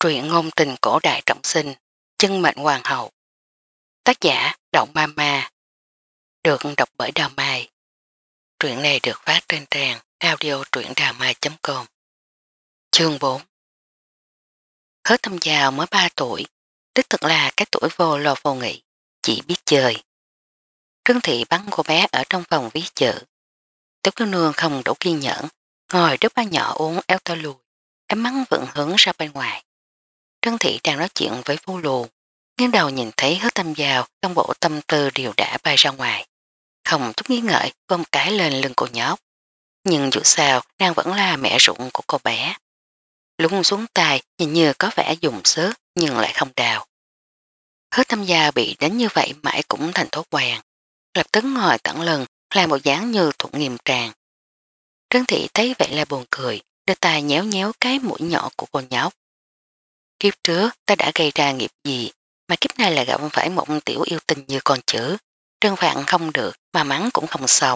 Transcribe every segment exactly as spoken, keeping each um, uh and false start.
Truyện ngôn tình cổ đại trọng sinh, chân mệnh hoàng hậu. Tác giả Động Ma Ma. Được đọc bởi Đào Mai. Truyện này được phát trên trang audio truyệnđàmai chấm com. Chương bốn. Hứa Tâm Giao mới ba tuổi, đích thực là cái tuổi vô lo vô nghĩ, chỉ biết chơi. Trương Thị bắn cô bé ở trong phòng viết chữ. Tiểu cô nương không đủ kiên nhẫn, ngồi đứa ba nhỏ uống eo to lùi, ánh mắt vẫn hướng ra bên ngoài. Trương Thị đang nói chuyện với Vô Lù, nghiêng đầu nhìn thấy Hứa Tâm Giao trong bộ tâm tư đều đã bay ra ngoài. Không chút nghi ngợi gom cái lên lưng cô nhóc. Nhưng dù sao nàng vẫn là mẹ ruộng của cô bé. Lúng xuống tay nhìn như có vẻ dùng sức nhưng lại không đào. Hứa Tâm Giao bị đánh như vậy mãi cũng thành thói quen. Lập tức ngồi tận lưng làm một dáng như thuận nghiêm tràng. Trương Thị thấy vậy là buồn cười, đưa tay nhéo nhéo cái mũi nhỏ của cô nhóc. Kiếp trước ta đã gây ra nghiệp gì mà kiếp này là gặp phải một tiểu yêu tình như con chữ. Trân phạn không được mà mắng cũng không xong.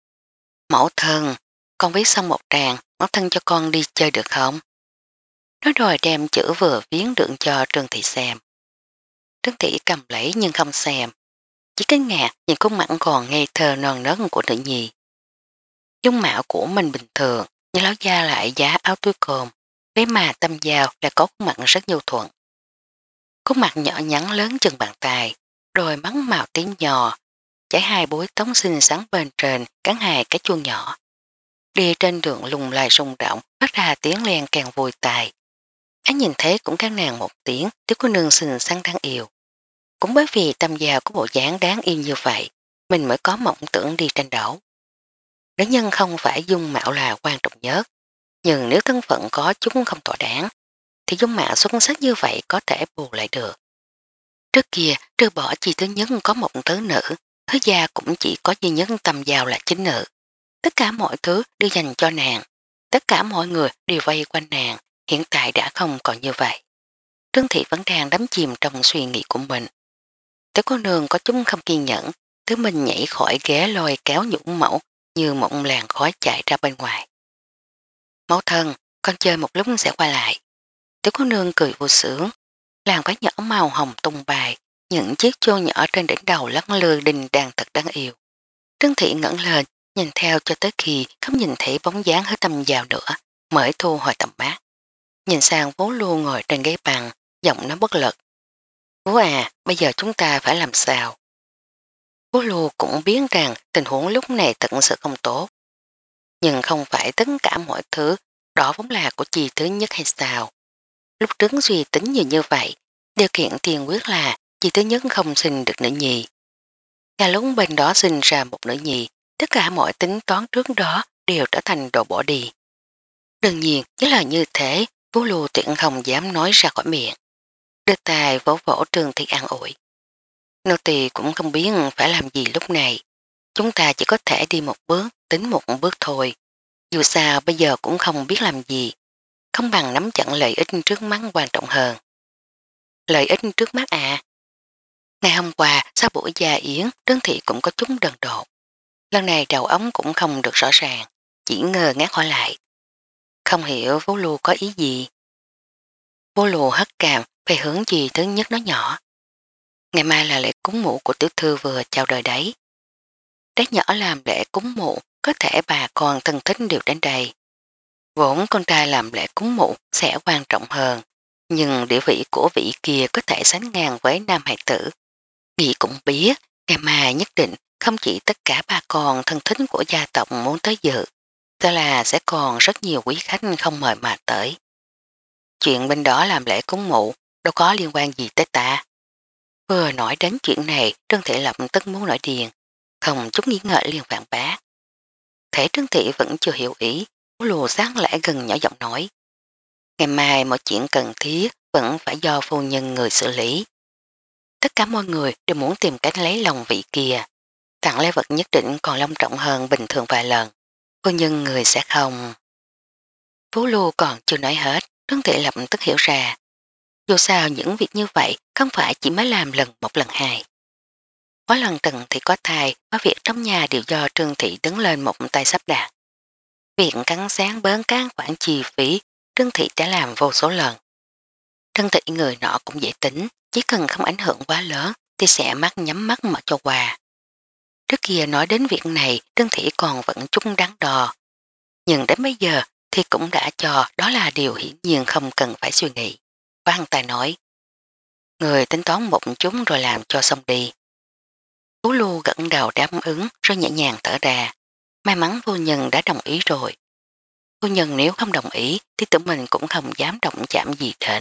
Mẫu thân, con viết xong một tràng, mẫu thân cho con đi chơi được không? Nói rồi đem chữ vừa viếng đựng cho Trương Thị xem. Trương Thị cầm lấy nhưng không xem. Chỉ kinh ngạc nhìn khuôn mặt còn ngây thơ non nớt của nữ nhi. Dung mạo của mình bình thường, nhưng lão gia lại giá áo túi cồn. Thế mà Tâm Giao lại có khuôn mặt rất nhu thuận. Khuôn mặt nhỏ nhắn lớn chừng bàn tay, đôi mắt màu tím nhò, chảy hai búi tống xinh xắn bên trên cắn hai cái chuông nhỏ. Đi trên đường lùng lai rung động, phát ra tiếng len càng vui tài. Anh nhìn thấy cũng cắn nàng một tiếng, tiếng của nương xinh xắn đáng yêu. Cũng bởi vì Tâm Giao có bộ dáng đáng yêu như vậy, mình mới có mộng tưởng đi tranh đấu. Nữ nhân không phải dung mạo là quan trọng nhất, nhưng nếu thân phận có chúng không thỏa đáng, thì dung mạo xuất sắc như vậy có thể bù lại được. Trước kia, trừ bỏ chi thứ nhất có một thứ nữ, thứ gia cũng chỉ có duy nhất Tâm Giao là chính nữ. Tất cả mọi thứ đều dành cho nàng. Tất cả mọi người đều vây quanh nàng, hiện tại đã không còn như vậy. Trương Thị vẫn đang đắm chìm trong suy nghĩ của mình. Tiểu cô nương có chúng không kiên nhẫn, thứ mình nhảy khỏi ghế lôi kéo nhũng mẫu như một làn khói chạy ra bên ngoài. Mẫu thân, con chơi một lúc sẽ qua lại. Tiểu cô nương cười vô sướng, làn váy nhỏ màu hồng tung bài, những chiếc chô nhỏ trên đỉnh đầu lắc lư đinh đang thật đáng yêu. Trương Thị ngẩng lên, nhìn theo cho tới khi không nhìn thấy bóng dáng Hứa Tâm Giao nữa, mới thu hồi tầm mắt. Nhìn sang Vú Lu ngồi trên ghế bằng, giọng nó bất lực. Vú à, bây giờ chúng ta phải làm sao? Vú Lu cũng biết rằng tình huống lúc này thật sự không tốt. Nhưng không phải tất cả mọi thứ, đó vốn là của chi thứ nhất hay sao? Lúc trước suy tính nhiều như vậy, điều kiện tiên quyết là chi thứ nhất không sinh được nữ nhi. Ngay lúc bên đó sinh ra một nữ nhi, tất cả mọi tính toán trước đó đều trở thành đồ bỏ đi. Đương nhiên, cái lời như thế, Vú Lu tiện không dám nói ra khỏi miệng. Đưa tài vỗ vỗ Trương Thị an ủi. Nô tỳ cũng không biết phải làm gì lúc này. Chúng ta chỉ có thể đi một bước, tính một bước thôi. Dù sao bây giờ cũng không biết làm gì. Không bằng nắm chặn lợi ích trước mắt quan trọng hơn. Lợi ích trước mắt à? Ngày hôm qua, sau buổi gia yến, Trương Thị cũng có chúng đần đột. Lần này đầu ống cũng không được rõ ràng, chỉ ngờ ngác hỏi lại. Không hiểu Vô Lu có ý gì. Vô Lu hất cằm về hướng gì thứ nhất nói nhỏ. Ngày mai là lễ cúng mụ của tiểu thư vừa chào đời đấy. Trái nhỏ làm lễ cúng mụ, có thể bà con thân thích đều đến đây. Vốn con trai làm lễ cúng mụ sẽ quan trọng hơn, nhưng địa vị của vị kia có thể sánh ngang với nam hài tử. Nghĩ cũng biết, ngày mai nhất định không chỉ tất cả bà con thân thích của gia tộc muốn tới dự, tức là sẽ còn rất nhiều quý khách không mời mà tới. Chuyện bên đó làm lễ cúng mụ đâu có liên quan gì tới ta. Vừa nói đến chuyện này, Trương Thị lập tức muốn nổi điền, không chút nghĩ ngợi liền phản bác. Thể Trương Thị vẫn chưa hiểu ý, lùa sáng lẽ gần nhỏ giọng nói. Ngày mai mọi chuyện cần thiết vẫn phải do phu nhân người xử lý. Tất cả mọi người đều muốn tìm cách lấy lòng vị kia. Tặng lễ vật nhất định còn long trọng hơn bình thường vài lần. Phu nhân người sẽ không. Phú Lưu còn chưa nói hết, Trương Thị lập tức hiểu ra. Dù sao những việc như vậy không phải chỉ mới làm lần một lần hai. Mỗi lần Trần Thị có thai, có việc trong nhà đều do Trương Thị đứng lên một tay sắp đặt. Việc cắn sáng bớn các khoản chi phí, Trương Thị đã làm vô số lần. Trân Thị người nọ cũng dễ tính, chỉ cần không ảnh hưởng quá lớn thì sẽ mắt nhắm mắt mở cho qua. Trước kia nói đến việc này Trân Thị còn vẫn chút đắn đo, nhưng đến bây giờ thì cũng đã cho đó là điều hiển nhiên không cần phải suy nghĩ. Văn Tài nói, người tính toán một chút rồi làm cho xong đi. Tú Lu gật đầu đáp ứng rồi nhẹ nhàng thở ra. May mắn phu nhân đã đồng ý rồi. Phu nhân nếu không đồng ý thì tụi mình cũng không dám động chạm gì đến.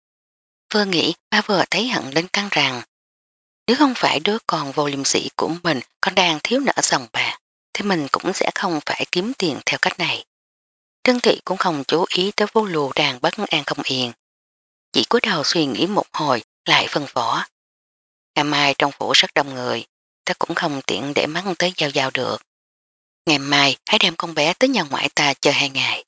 Vừa nghĩ ba vừa thấy hận đến căng rằng nếu không phải đứa con vô liêm sĩ của mình còn đang thiếu nợ dòng bạc thì mình cũng sẽ không phải kiếm tiền theo cách này. Trân Thị cũng không chú ý tới Vô Lù đang bất an không yên. Chỉ cúi đầu suy nghĩ một hồi lại phân phó. Ngày mai trong phủ rất đông người, ta cũng không tiện để mắt tới giao giao được. Ngày mai hãy đem con bé tới nhà ngoại ta chờ hai ngày.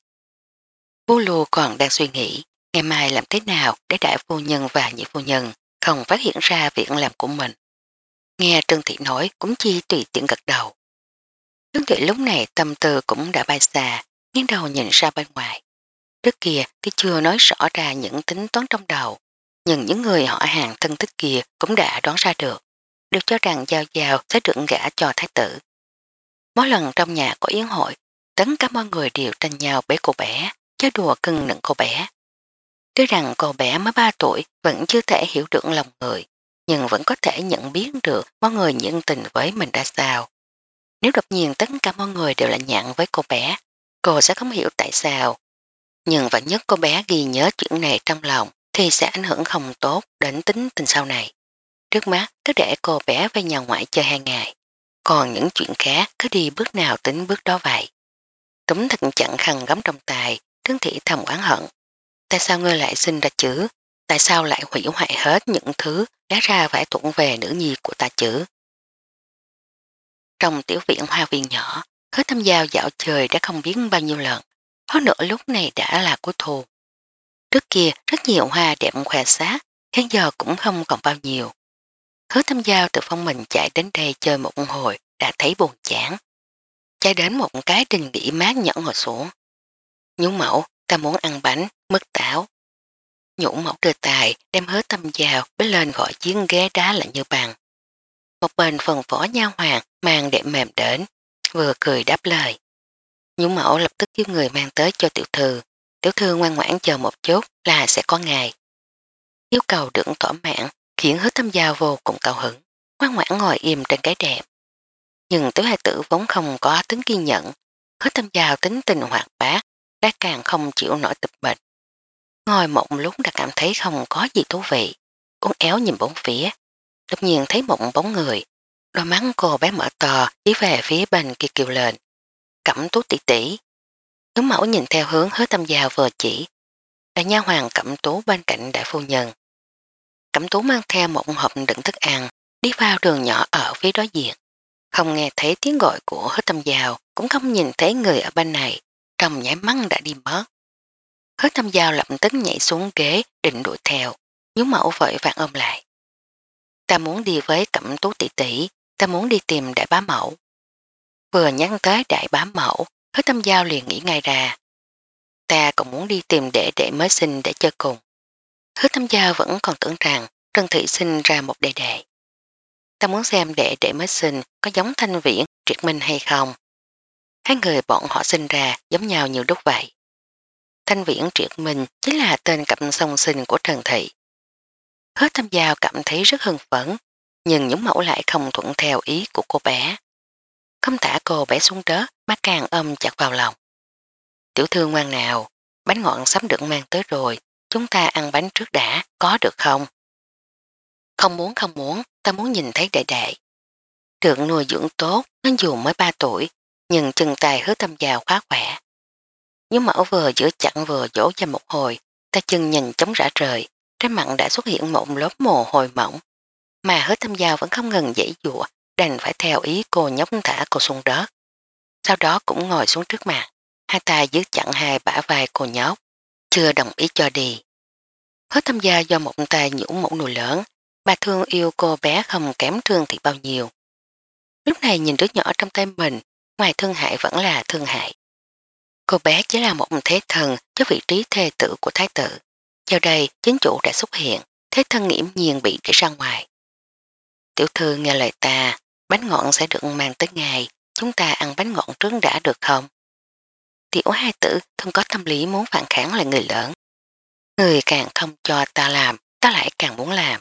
Vô Lù còn đang suy nghĩ ngày mai làm thế nào để đại phu nhân và nhị phu nhân không phát hiện ra việc làm của mình. Nghe Trân Thị nói cũng chi tùy tiện gật đầu. Trân Thị lúc này tâm tư cũng đã bay xa, nghiêng đầu nhìn ra bên ngoài. Trước kia thì chưa nói rõ ra những tính toán trong đầu, nhưng những người họ hàng thân thích kia cũng đã đoán ra được, đều cho rằng Giao Giao sẽ được gả cho thái tử. Mỗi lần trong nhà có yến hội, tất cả mọi người đều tranh nhau bế cô bé, chơi đùa cưng nựng cô bé. Tuy rằng cô bé mới ba tuổi vẫn chưa thể hiểu được lòng người, nhưng vẫn có thể nhận biết được mọi người nhận tình với mình ra sao. Nếu đột nhiên tất cả mọi người đều là nhặn với cô bé, cô sẽ không hiểu tại sao. Nhưng vẫn nhất cô bé ghi nhớ chuyện này trong lòng thì sẽ ảnh hưởng không tốt đến tính tình sau này. Trước mắt cứ để cô bé về nhà ngoại chơi hai ngày, còn những chuyện khác cứ đi bước nào tính bước đó vậy. Túm thật chặn khăn gắm trong tay, Trấn Thị thầm oán hận. Tại sao ngươi lại sinh ra chữ? Tại sao lại hủy hoại hết những thứ đã ra phải thuận về nữ nhi của ta chữ? Trong tiểu viện hoa viên nhỏ, Hứa Tâm Giao dạo trời đã không biết bao nhiêu lần, hơn nữa lúc này đã là cuối thu. Trước kia rất nhiều hoa đẹp khoe sát, hiện giờ cũng không còn bao nhiêu. Hứa Tâm Giao từ phòng mình chạy đến đây chơi một hồi đã thấy buồn chán. Chạy đến một cái đình nghỉ mát nhỏ ngồi xuống. Nhũ mẫu, ta muốn ăn bánh, mứt táo. Nhũ mẫu đưa tài đem Hứa Tâm Giao bế lên gọi chiếc ghế đá lạnh như bằng. Một bên phần phó nha hoàng mang đệm mềm đến, vừa cười đáp lời. Nhũ mẫu lập tức kêu người mang tới cho tiểu thư. Tiểu thư ngoan ngoãn chờ một chút là sẽ có ngày. Yêu cầu được thỏa mãn khiến Hứa Tâm Giao vô cùng cao hứng, ngoan ngoãn ngồi im trên cái đẹp. Nhưng tiểu hài tử vốn không có tính kiên nhẫn, Hứa Tâm Giao tính tình hoạt bát, đã càng không chịu nổi tịch mịch. Ngồi một lúc đã cảm thấy không có gì thú vị, uốn éo nhìn bốn phía, đột nhiên thấy một bóng người, đôi mắt cô bé mở to chỉ về phía bên kia kêu lên. Cẩm Tú tỷ tỷ. Hướng mẫu nhìn theo hướng Hứa Tâm Giao vừa chỉ, là nha hoàng Cẩm Tú bên cạnh đại phu nhân. Cẩm Tú mang theo một hộp đựng thức ăn, đi vào đường nhỏ ở phía đối diện. Không nghe thấy tiếng gọi của Hứa Tâm Giao, cũng không nhìn thấy người ở bên này, trong nhảy mắt đã đi mất. Hứa Tâm Giao lập tức nhảy xuống ghế định đuổi theo, nhú mẫu vội vàng ôm lại. Ta muốn đi với Cẩm Tú tỷ tỷ, ta muốn đi tìm đại bá mẫu. Vừa nhắn tới đại bá mẫu, Hứa Tâm Giao liền nghĩ ngay ra. Ta còn muốn đi tìm đệ đệ mới sinh để chơi cùng. Hứa Tâm Giao vẫn còn tưởng rằng Trân Thị sinh ra một đệ đệ. Ta muốn xem đệ đệ mới sinh có giống Thanh Viễn, Triệt Minh hay không. Hai người bọn họ sinh ra giống nhau như đúc vậy. Thanh Viễn Triệt Minh chính là tên cặp song sinh của Trần Thị. Hứa Tâm Giao cảm thấy rất hưng phấn, nhưng những mẫu lại không thuận theo ý của cô bé. Không thả cô bé xuống đất mà càng ôm chặt vào lòng. Tiểu thư ngoan nào, bánh ngọt sắp được mang tới rồi, chúng ta ăn bánh trước đã, có được không? Không muốn không muốn, ta muốn nhìn thấy đệ đệ. Được nuôi dưỡng tốt, nên dù mới ba tuổi, nhưng chân tay Hứa Tâm Giao khá khỏe. Nhưng mẫu vừa giữa chặn vừa dỗ cho một hồi, ta chân nhìn chống rã trời, trên mặt đã xuất hiện một lớp mồ hôi mỏng. Mà Hứa Tâm Giao vẫn không ngừng dãy dụa, đành phải theo ý cô nhóc thả cô xuống đất. Sau đó cũng ngồi xuống trước mặt, hai tay giữ chặn hai bả vai cô nhóc, chưa đồng ý cho đi. Hứa Tâm Giao do một tay nhũ mũ nùi lớn, bà thương yêu cô bé không kém thương thì bao nhiêu. Lúc này nhìn đứa nhỏ trong tay mình, ngoài thương hại vẫn là thương hại. Cô bé chỉ là một thế thần cho vị trí thê tử của thái tử. Giờ đây chính chủ đã xuất hiện, thế thân nghiễm nhiên bị để ra ngoài. Tiểu thư nghe lời ta, bánh ngọt sẽ được mang tới ngày, chúng ta ăn bánh ngọt trước đã được không? Tiểu hai tử không có tâm lý muốn phản kháng lại người lớn. Người càng không cho ta làm, ta lại càng muốn làm.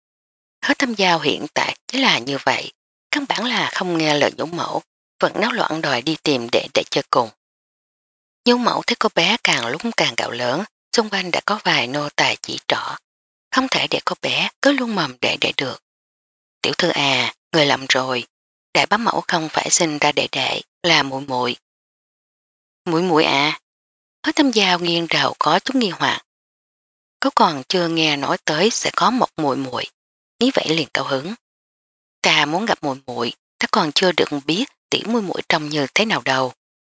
Hết thâm giao hiện tại chính là như vậy, căn bản là không nghe lời nhũ mẫu, vẫn náo loạn đòi đi tìm để để chơi cùng. Nhũ mẫu thấy cô bé càng lúc càng gạo lớn, xung quanh đã có vài nô tài chỉ trỏ. Không thể để cô bé cứ luôn mầm để để được. Tiểu thư à, người lầm rồi, đại bá mẫu không phải sinh ra đệ đệ, là muội muội. Muội muội à? Hết thâm giao nghiêng đầu có chút nghi hoặc. Có còn chưa nghe nói tới sẽ có một muội muội, nghĩ vậy liền cao hứng. Ta muốn gặp muội muội, ta còn chưa được biết tiểu muội muội trông như thế nào đâu.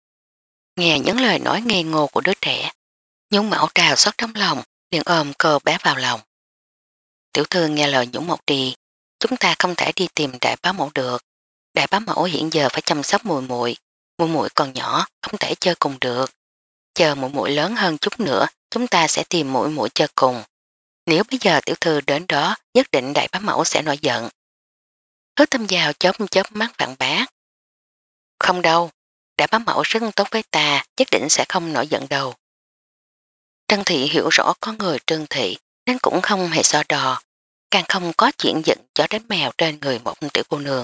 Nghe những lời nói ngây ngô của đứa trẻ, nhung mẫu trào xót trong lòng, liền ôm cô bé vào lòng. Tiểu thư nghe lời nhũng một đi, chúng ta không thể đi tìm đại bá mẫu được. Đại bá mẫu hiện giờ phải chăm sóc muội muội, muội muội còn nhỏ, không thể chơi cùng được. Chờ muội muội lớn hơn chút nữa, chúng ta sẽ tìm muội muội chơi cùng. Nếu bây giờ tiểu thư đến đó, nhất định đại bá mẫu sẽ nổi giận. Hứa Tâm Giao chớp chớp mắt phản bác. Không đâu, đại bá mẫu rất tốt với ta, nhất định sẽ không nổi giận đâu. Trân Thị hiểu rõ có người Trân Thị nên cũng không hề so đo, càng không có chuyện giận chó đánh mèo trên người một tiểu cô nương.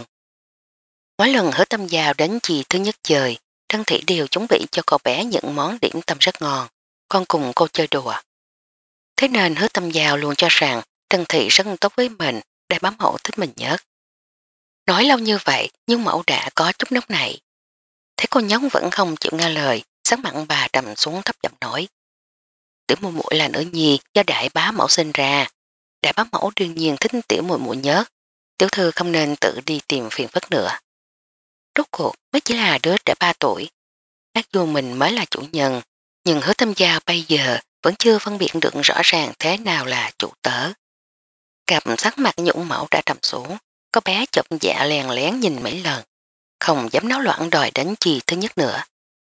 Mỗi lần Hứa Tâm Giao đến chi thứ nhất chơi, Trân Thị đều chuẩn bị cho cô bé những món điểm tâm rất ngon, con cùng cô chơi đùa. Thế nên Hứa Tâm Giao luôn cho rằng Trân Thị rất tốt với mình, đại bá mẫu thích mình nhất. Nói lâu như vậy nhưng mẫu đã có chút nóng nảy. Thế cô nhóc vẫn không chịu nghe lời, sắc mặn bà trầm xuống thấp giọng nói. Tiểu muội muội là nữ nhi do đại bá mẫu sinh ra. Đại bá mẫu đương nhiên thích tiểu muội muội nhất. Tiểu thư không nên tự đi tìm phiền phức nữa. Rốt cuộc mới chỉ là đứa trẻ ba tuổi. Ác dù mình mới là chủ nhân, nhưng Hứa Tâm Giao bây giờ vẫn chưa phân biệt được rõ ràng thế nào là chủ tớ. Cặp sắc mặt nhũng mẫu đã trầm xuống, có bé chọc dạ lèn lén nhìn mấy lần, không dám náo loạn đòi đánh chi thứ nhất nữa.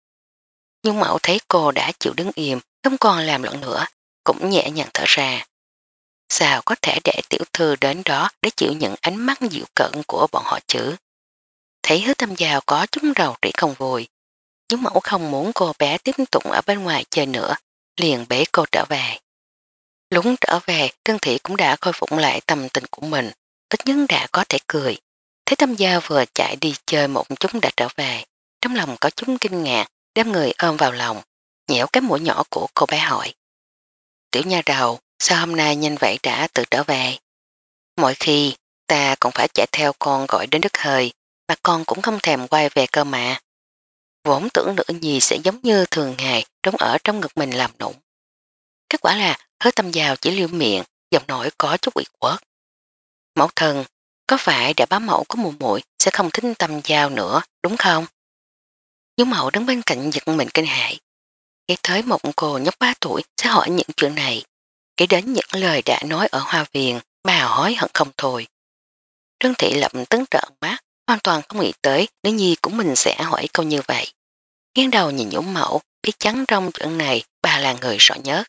Nhưng mẫu thấy cô đã chịu đứng im, không còn làm loạn nữa, cũng nhẹ nhàng thở ra. Sao có thể để tiểu thư đến đó để chịu những ánh mắt dịu cận của bọn họ chứ? Thấy Hứa Tâm Giao có chút rầu rĩ không vui, nhưng mẫu không muốn cô bé tiếp tục ở bên ngoài chơi nữa, liền bế cô trở về. Lúc trở về, Trân Thị cũng đã khôi phục lại tâm tình của mình, ít nhất đã có thể cười. Thấy Tâm Giao vừa chạy đi chơi một chút đã trở về, trong lòng có chút kinh ngạc, đem người ôm vào lòng, nhẽo cái mũi nhỏ của cô bé hỏi. Tiểu nha đầu, sao hôm nay nhanh vậy đã tự trở về? Mỗi khi, ta còn phải chạy theo con gọi đến đứt hơi, mà con cũng không thèm quay về cơ mà. Vốn tưởng nữ nhi sẽ giống như thường ngày trống ở trong ngực mình làm nũng. Kết quả là Hứa Tâm Giao chỉ liêu miệng, giọng nói có chút ủy khuất. Mẫu thân, có phải đã bá mẫu có mụ muội sẽ không thích Tâm Giao nữa, đúng không? Nhưng mẫu đứng bên cạnh giật mình kinh hãi. Nghĩ tới một cô nhóc ba tuổi sẽ hỏi những chuyện này. Kể đến những lời đã nói ở hoa viện, bà hối hận không thôi. Trân Thị lập tấn trợn mắt, hoàn toàn không nghĩ tới nữ nhi của mình sẽ hỏi câu như vậy. Nghiêng đầu nhìn Nhũ mẫu, biết chắn trong chuyện này bà là người rõ nhất.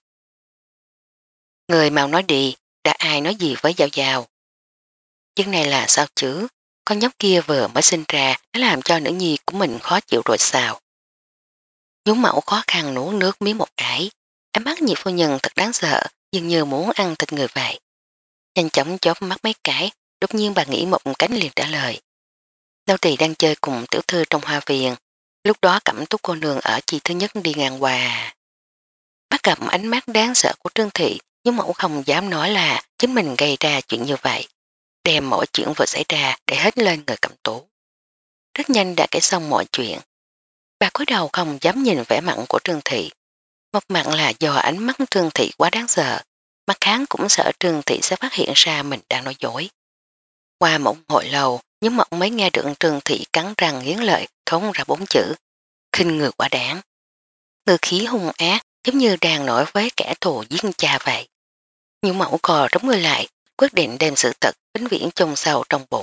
Người mau nói đi, đã ai nói gì với Giao Giao? Chuyện này là sao chứ? Con nhóc kia vừa mới sinh ra đã làm cho nữ nhi của mình khó chịu rồi sao? Nhũ mẫu khó khăn nuốt nước miếng một cái. Ánh mắt nhị phu nhân thật đáng sợ, dường như muốn ăn thịt người vậy. Nhanh chóng chóp mắt mấy cái, đột nhiên bà nghĩ một cánh liền trả lời. Nô tỳ đang chơi cùng tiểu thư trong hoa viện, lúc đó Cẩm Tú cô nương ở chi thứ nhất đi ngang qua. Bắt gặp ánh mắt đáng sợ của Trương Thị, nhưng mẫu không dám nói là chính mình gây ra chuyện như vậy, đem mọi chuyện vừa xảy ra để hết lên người Cẩm Tú. Rất nhanh đã kể xong mọi chuyện. Bà cúi đầu không dám nhìn vẻ mặn của Trương Thị. Một mặt là do ánh mắt Trương Thị quá đáng sợ, mặt khác cũng sợ Trương Thị sẽ phát hiện ra mình đang nói dối. Qua một hồi lâu, nhưng mộng mới nghe được Trương Thị cắn răng nghiến lợi thốn ra bốn chữ. Khinh người quá đáng. Ngư khí hung ác giống như đang nổi với kẻ thù giết cha vậy. Nhưng mẫu cò trống người lại, quyết định đem sự thật vĩnh viễn chôn sâu trong bụng.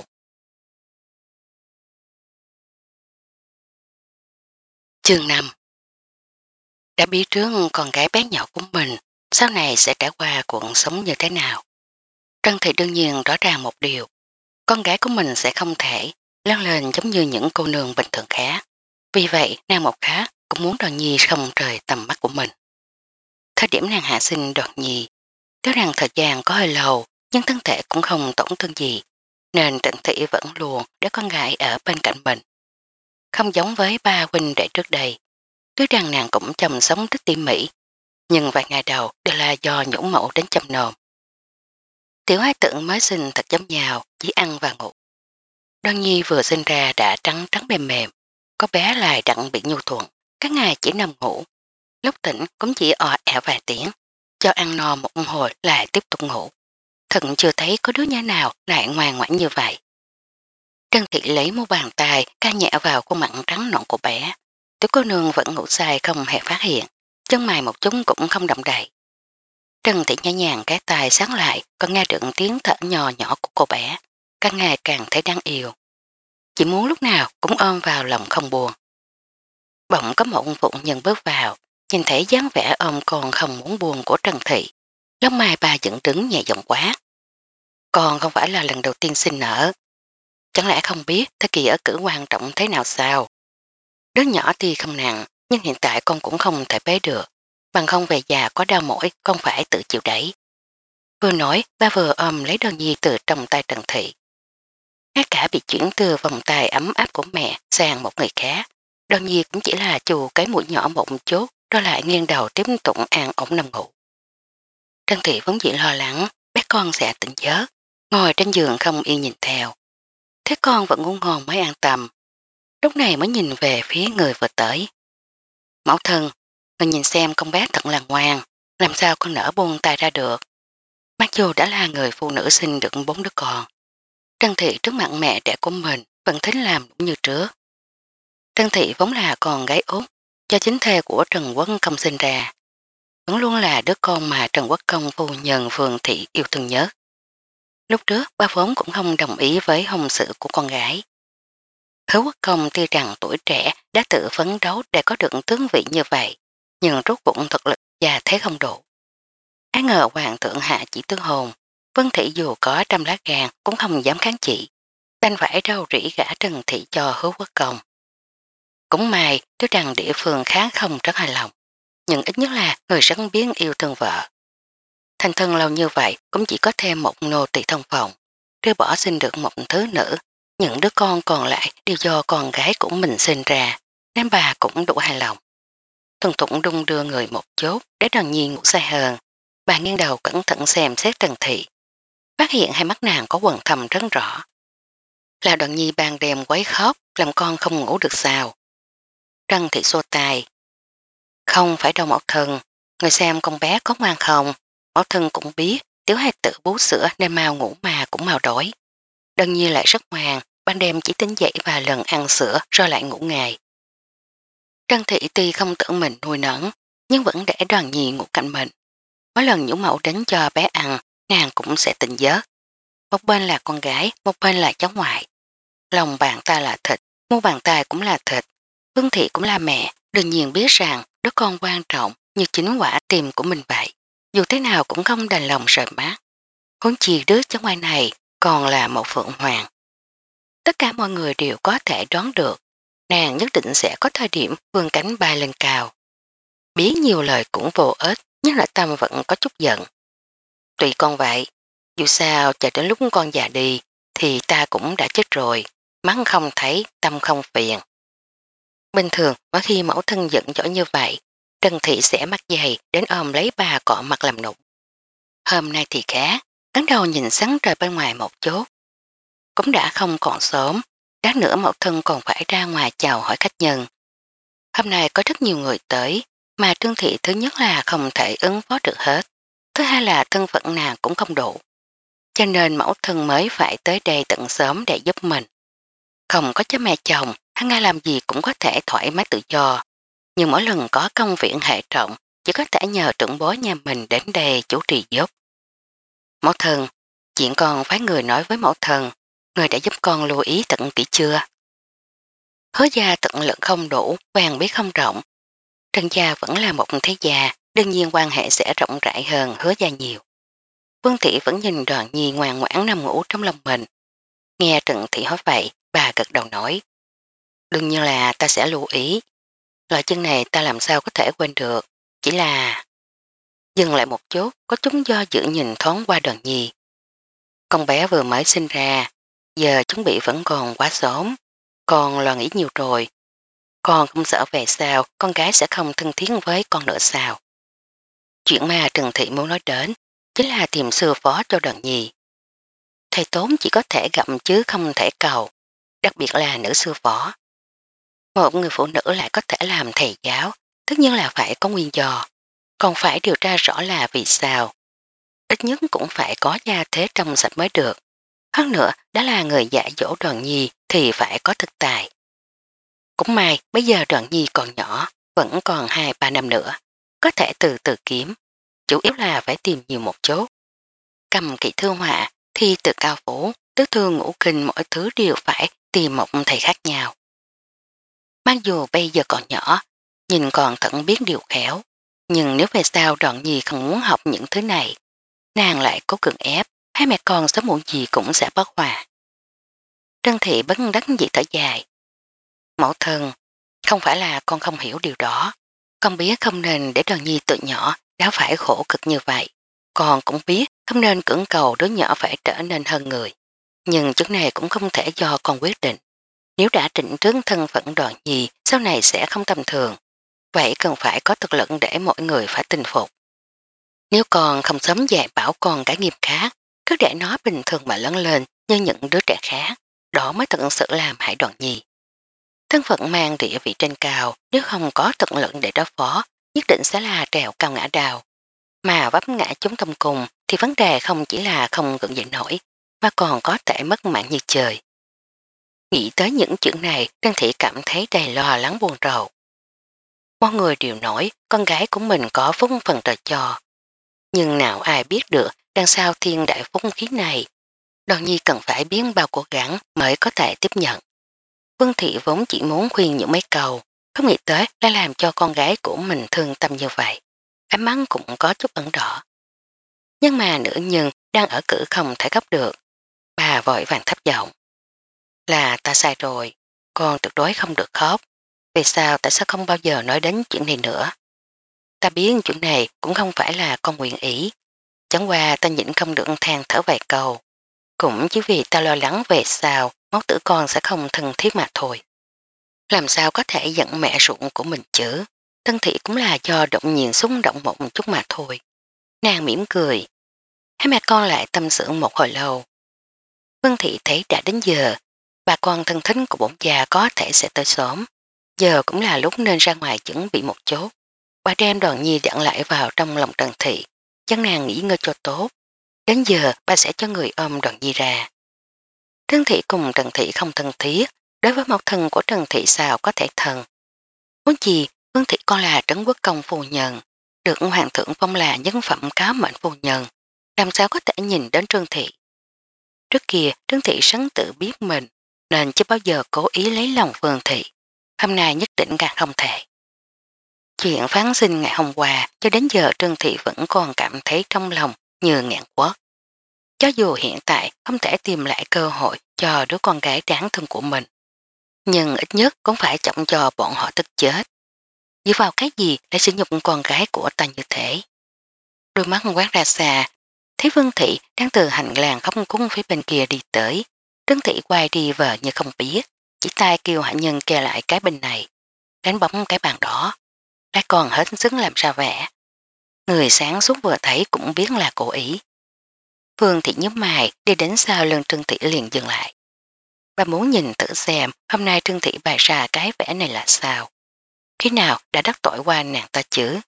Chương năm. Đã biết trước con gái bé nhỏ của mình sau này sẽ trải qua cuộc sống như thế nào. Trân Thị đương nhiên rõ ràng một điều, con gái của mình sẽ không thể lớn lên giống như những cô nương bình thường khác. Vì vậy nàng một khác cũng muốn Đoàn Nhi không rời tầm mắt của mình. Thời điểm nàng hạ sinh Đoàn Nhi, nếu rằng thời gian có hơi lâu nhưng thân thể cũng không tổn thương gì, nên Trịnh Thị vẫn luôn để con gái ở bên cạnh mình. Không giống với ba huynh đệ trước đây, tuy rằng nàng cũng chăm sống rất tỉ mỉ, nhưng vài ngày đầu đều là do nhũng mẫu đến chăm nồm. Tiểu hái tử mới sinh thật giống nhau, chỉ ăn và ngủ. Đoan Nhi vừa sinh ra đã trắng trắng mềm mềm, có bé lại đặng bị nhu thuận, các ngày chỉ nằm ngủ, lúc tỉnh cũng chỉ ò ẻo vài tiếng, cho ăn no một hồi lại tiếp tục ngủ. Thật chưa thấy có đứa nhỏ nào lại ngoan ngoãn như vậy. Trân Thị lấy một bàn tay ca nhẹ vào khuôn mặt trắng nõn của bé. Tiểu cô nương vẫn ngủ say không hề phát hiện, chân mày một chúng cũng không động đậy. Trân Thị nhẹ nhàng cái tay sáng lại, còn nghe được tiếng thở nhỏ nhỏ của cô bé, càng ngày càng thấy đáng yêu. Chỉ muốn lúc nào cũng ôm vào lòng không buồn. Bỗng có một phụ nhân bước vào, nhìn thấy dáng vẻ ôm còn không muốn buồn của Trân Thị. Lông mày bà dẫn đứng nhẹ giọng quá. Còn không phải là lần đầu tiên sinh nở. Chẳng lẽ không biết thời kỳ ở cử quan trọng thế nào sao? Đứa nhỏ thì không nặng, nhưng hiện tại con cũng không thể bế được. Bằng không về già có đau mỏi, con phải tự chịu đấy. Vừa nói, ba vừa ôm lấy Đoan Nhi từ trong tay Trần Thị. Ngay cả bị chuyển từ vòng tay ấm áp của mẹ sang một người khác. Đoan Nhi cũng chỉ là chù cái mũi nhỏ một chút, rồi lại nghiêng đầu tiếp tục an ổn nằm ngủ. Trân Thị vốn dĩ lo lắng, bé con sẽ tỉnh giấc, ngồi trên giường không yên nhìn theo. Thế con vẫn ngủ ngon mới an tâm. Lúc này mới nhìn về phía người vừa tới. Mẫu thân, người nhìn xem con bé thật là ngoan, làm sao con nỡ buông tay ra được. Mặc dù đã là người phụ nữ sinh được bốn đứa con, Trân Thị trước mặt mẹ đẻ của mình vẫn thích làm đúng như trước. Trân Thị vốn là con gái út, cho chính thê của Trần Quốc Công sinh ra. Vẫn luôn là đứa con mà Trần Quốc Công phu nhân Vương Thị yêu thương nhất. Lúc trước ba vốn cũng không đồng ý với hôn sự của con gái. Hứa Quốc Công tuy rằng tuổi trẻ đã tự phấn đấu để có được tướng vị như vậy, nhưng rốt cuộc thực lực và thế không đủ. Ai ngờ hoàng thượng hạ chỉ tướng hồn, Vân Thị dù có trăm lá gan cũng không dám kháng chỉ, đành phải rau rỉ gã Trần Thị cho Hứa Quốc Công. Cũng may tuy rằng địa phương khá không rất hài lòng, nhưng ít nhất là người rất biết yêu thương vợ. Thành thân lâu như vậy cũng chỉ có thêm một nô tỳ thông phòng, đưa bỏ sinh được một thứ nữ, những đứa con còn lại đều do con gái của mình sinh ra, nên bà cũng đủ hài lòng. Thuần thủng đung đưa người một chốt để Đoàn Nhi ngủ say hơn, bà nghiêng đầu cẩn thận xem xét Trần Thị, phát hiện hai mắt nàng có quầng thâm rất rõ. Là Đoàn Nhi ban đêm quấy khóc, làm con không ngủ được sao. Trần Thị xô tay. Không phải đâu mẫu thân, người xem con bé có ngoan không, mẫu thân cũng biết tiểu hài tử bú sữa nên mau ngủ mà cũng mau đói. Đơn Nhi lại rất ngoan, ban đêm chỉ tính dậy vài lần ăn sữa rồi lại ngủ ngày. Trân Thị tuy không tưởng mình nuôi nấng, nhưng vẫn để Đoàn Nhi ngủ cạnh mình. Mỗi lần nhũ mẫu đến cho bé ăn, nàng cũng sẽ tỉnh giấc. Một bên là con gái, một bên là cháu ngoại. Lòng bàn tay là thịt, mu bàn tay cũng là thịt. Vương Thị cũng là mẹ, đương nhiên biết rằng đứa con quan trọng như chính quả tim của mình vậy. Dù thế nào cũng không đành lòng rời mắt. Huống chi đứa cháu ngoại này còn là một phượng hoàng. Tất cả mọi người đều có thể đoán được, nàng nhất định sẽ có thời điểm vươn cánh bay lên cao. Biết nhiều lời cũng vô ích, nhưng nội tâm vẫn có chút giận. Tùy con vậy, dù sao chờ đến lúc con già đi, thì ta cũng đã chết rồi, mắt không thấy, tâm không phiền. Bình thường, mỗi khi mẫu thân giận dỗi như vậy, Trần Thị sẽ mắc dày đến ôm lấy bà cọ mặt làm nụ. Hôm nay thì khác, cắn đầu nhìn sáng trời bên ngoài một chút. Cũng đã không còn sớm, đát nữa mẫu thân còn phải ra ngoài chào hỏi khách nhân. Hôm nay có rất nhiều người tới, mà Trương Thị thứ nhất là không thể ứng phó được hết, thứ hai là thân phận nàng cũng không đủ. Cho nên mẫu thân mới phải tới đây tận sớm để giúp mình. Không có cha mẹ chồng, hắn ai làm gì cũng có thể thoải mái tự do. Nhưng mỗi lần có công việc hệ trọng, chỉ có thể nhờ trưởng bối nhà mình đến đây chủ trì giúp. Mẫu thân, chuyện con phải người nói với mẫu thân, người đã giúp con lưu ý tận kỹ chưa? Hứa gia tận lượng không đủ, vàng biết không rộng. Trần gia vẫn là một thế gia, đương nhiên quan hệ sẽ rộng rãi hơn Hứa Gia nhiều. Vương Thị vẫn nhìn Đoàn Nhi ngoan ngoãn nằm ngủ trong lòng mình. Nghe Trần Thị hỏi vậy, bà gật đầu nói. Đương nhiên là ta sẽ lưu ý. Loại chân này ta làm sao có thể quên được. Chỉ là... Dừng lại một chút, có chúng do dự nhìn thoáng qua Đoàn Nhi. Con bé vừa mới sinh ra, giờ chuẩn bị vẫn còn quá sớm. Con lo nghĩ nhiều rồi. Con không sợ về sao con gái sẽ không thân thiết với con nữa sao. Chuyện mà Trần Thị muốn nói đến chính là tìm sư phó cho Đoàn Nhi. Thầy tốn chỉ có thể gặp chứ không thể cầu, đặc biệt là nữ sư phó. Một người phụ nữ lại có thể làm thầy giáo, tất nhiên là phải có nguyên do, còn phải điều tra rõ là vì sao. Ít nhất cũng phải có gia thế trong sạch mới được. Hơn nữa, đó là người dạy dỗ Đoàn Nhi thì phải có thực tài. Cũng may, bây giờ Đoàn Nhi còn nhỏ, vẫn còn hai ba năm nữa, có thể từ từ kiếm, chủ yếu là phải tìm nhiều một chỗ. Cầm kỹ thư họa, thi từ cao phủ, tứ thư ngũ kinh mỗi thứ đều phải tìm một thầy khác nhau. Mặc dù bây giờ còn nhỏ, nhìn còn thận biết điều khéo, nhưng nếu về sau Đoàn Nhi không muốn học những thứ này, nàng lại cố cường ép, hai mẹ con sớm muộn gì cũng sẽ bất hòa. Trân Thị bất đắc dĩ thở dài. Mẫu thân, không phải là con không hiểu điều đó, con biết không nên để Đoàn Nhi từ nhỏ đã phải khổ cực như vậy, con cũng biết không nên cưỡng cầu đứa nhỏ phải trở nên hơn người, nhưng chuyện này cũng không thể do con quyết định. Nếu đã trịnh trước thân phận Đoàn Nhi sau này sẽ không tầm thường, vậy cần phải có thực lực để mọi người phải tin phục. Nếu con không sớm dạy bảo con cái nghiêm khác, cứ để nó bình thường mà lớn lên như những đứa trẻ khác, đó mới thật sự làm hại Đoàn Nhi. Thân phận mang địa vị trên cao, nếu không có thực lực để đối phó, nhất định sẽ là trèo cao ngã đào. Mà vấp ngã chúng tâm cùng thì vấn đề không chỉ là không gượng dậy nổi, mà còn có thể mất mạng như trời. Nghĩ tới những chuyện này, Trân Thị cảm thấy đầy lo lắng buồn rầu. Mọi người đều nói con gái của mình có phúc phần trời cho. Nhưng nào ai biết được đằng sau thiên đại phúc khí này, Đoàn Nhi cần phải biến bao cố gắng mới có thể tiếp nhận. Vương Thị vốn chỉ muốn khuyên những mấy câu, không nghĩ tới đã làm cho con gái của mình thương tâm như vậy. Ánh mắt cũng có chút ẩn đỏ. Nhưng mà nữ nhân đang ở cử không thể gấp được. Bà vội vàng thấp giọng. Là ta sai rồi, con tuyệt đối không được khóc. Vì sao tại sao không bao giờ nói đến chuyện này nữa? Ta biết chuyện này cũng không phải là con nguyện ý. Chẳng qua ta nhịn không được than thở vài câu. Cũng chỉ vì ta lo lắng về sao máu tử con sẽ không thân thiết mà thôi. Làm sao có thể giận mẹ ruột của mình chứ? Tân Thị cũng là do động nhiên xúc động một chút mà thôi. Nàng mỉm cười. Hai mẹ con lại tâm sự một hồi lâu. Vân Thị thấy đã đến giờ, bà con thân thính của bổn già có thể sẽ tới sớm. Giờ cũng là lúc nên ra ngoài chuẩn bị một chốt. Bà đem Đoàn Nhi dặn lại vào trong lòng Trần Thị, chân nàng nghỉ ngơi cho tốt. Đến giờ bà sẽ cho người ôm Đoàn Nhi ra. Trân Thị cùng Trần Thị không thân thiết, đối với mẫu thân của Trần Thị sao có thể thân. Muốn gì, Vương Thị con là Trấn Quốc Công phu nhân, được hoàng thượng phong là nhân phẩm cáo mệnh phu nhân, làm sao có thể nhìn đến Trân Thị. Trước kia Trân Thị sẵn tự biết mình, nên chưa bao giờ cố ý lấy lòng Vương Thị, hôm nay nhất định càng không thể. Chuyện phán sinh ngày hôm qua cho đến giờ Trân Thị vẫn còn cảm thấy trong lòng như ngạn quất. Cho dù hiện tại không thể tìm lại cơ hội cho đứa con gái đáng thương của mình, nhưng ít nhất cũng phải chậm cho bọn họ tức chết. Dựa vào cái gì để sử dụng con gái của ta như thế? Đôi mắt quát ra xa, thấy Vương Thị đang từ hành lang không cúng phía bên kia đi tới. Trân Thị quay đi vờ như không biết, chỉ tay kêu hạ nhân kê lại cái bên này, đánh bóng cái bàn đỏ, lại còn hết sức làm ra vẻ. Người sáng suốt vừa thấy cũng biết là cố ý. Vương Thị nhíu mày đi đến sau lưng Trân Thị liền dừng lại. Bà muốn nhìn thử xem hôm nay Trân Thị bày ra cái vẻ này là sao. Khi nào đã đắc tội qua nàng ta chứ?